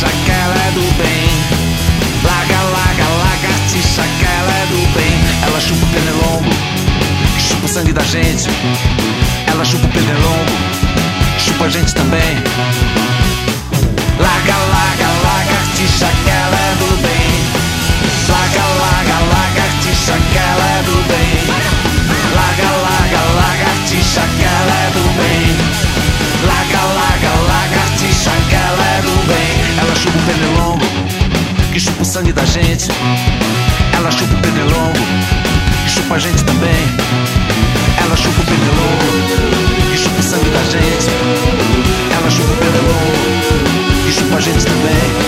lagartixa que ela é do bem. Laga, laga, lagartixa que ela é do bem. Ela chupa o pernilongo, que chupa o sangue da gente. Ela chupa o pernilongo, chupa a gente também. Laga, laga, lagartixa que ela é do bem. Laga, laga, lagartixa que ela é do bem. Laga, laga, lagartixa que ela é do bem. Laga, laga, lagartixa que ela é do bem. Ela chupa o pernilongo, que chupa o sangue da gente. Ela chupa o pernilongo, que chupa a gente também. Ela chupa o pernilongo, que chupa o sangue da gente. Ela chupa o pernilongo, que chupa a gente também.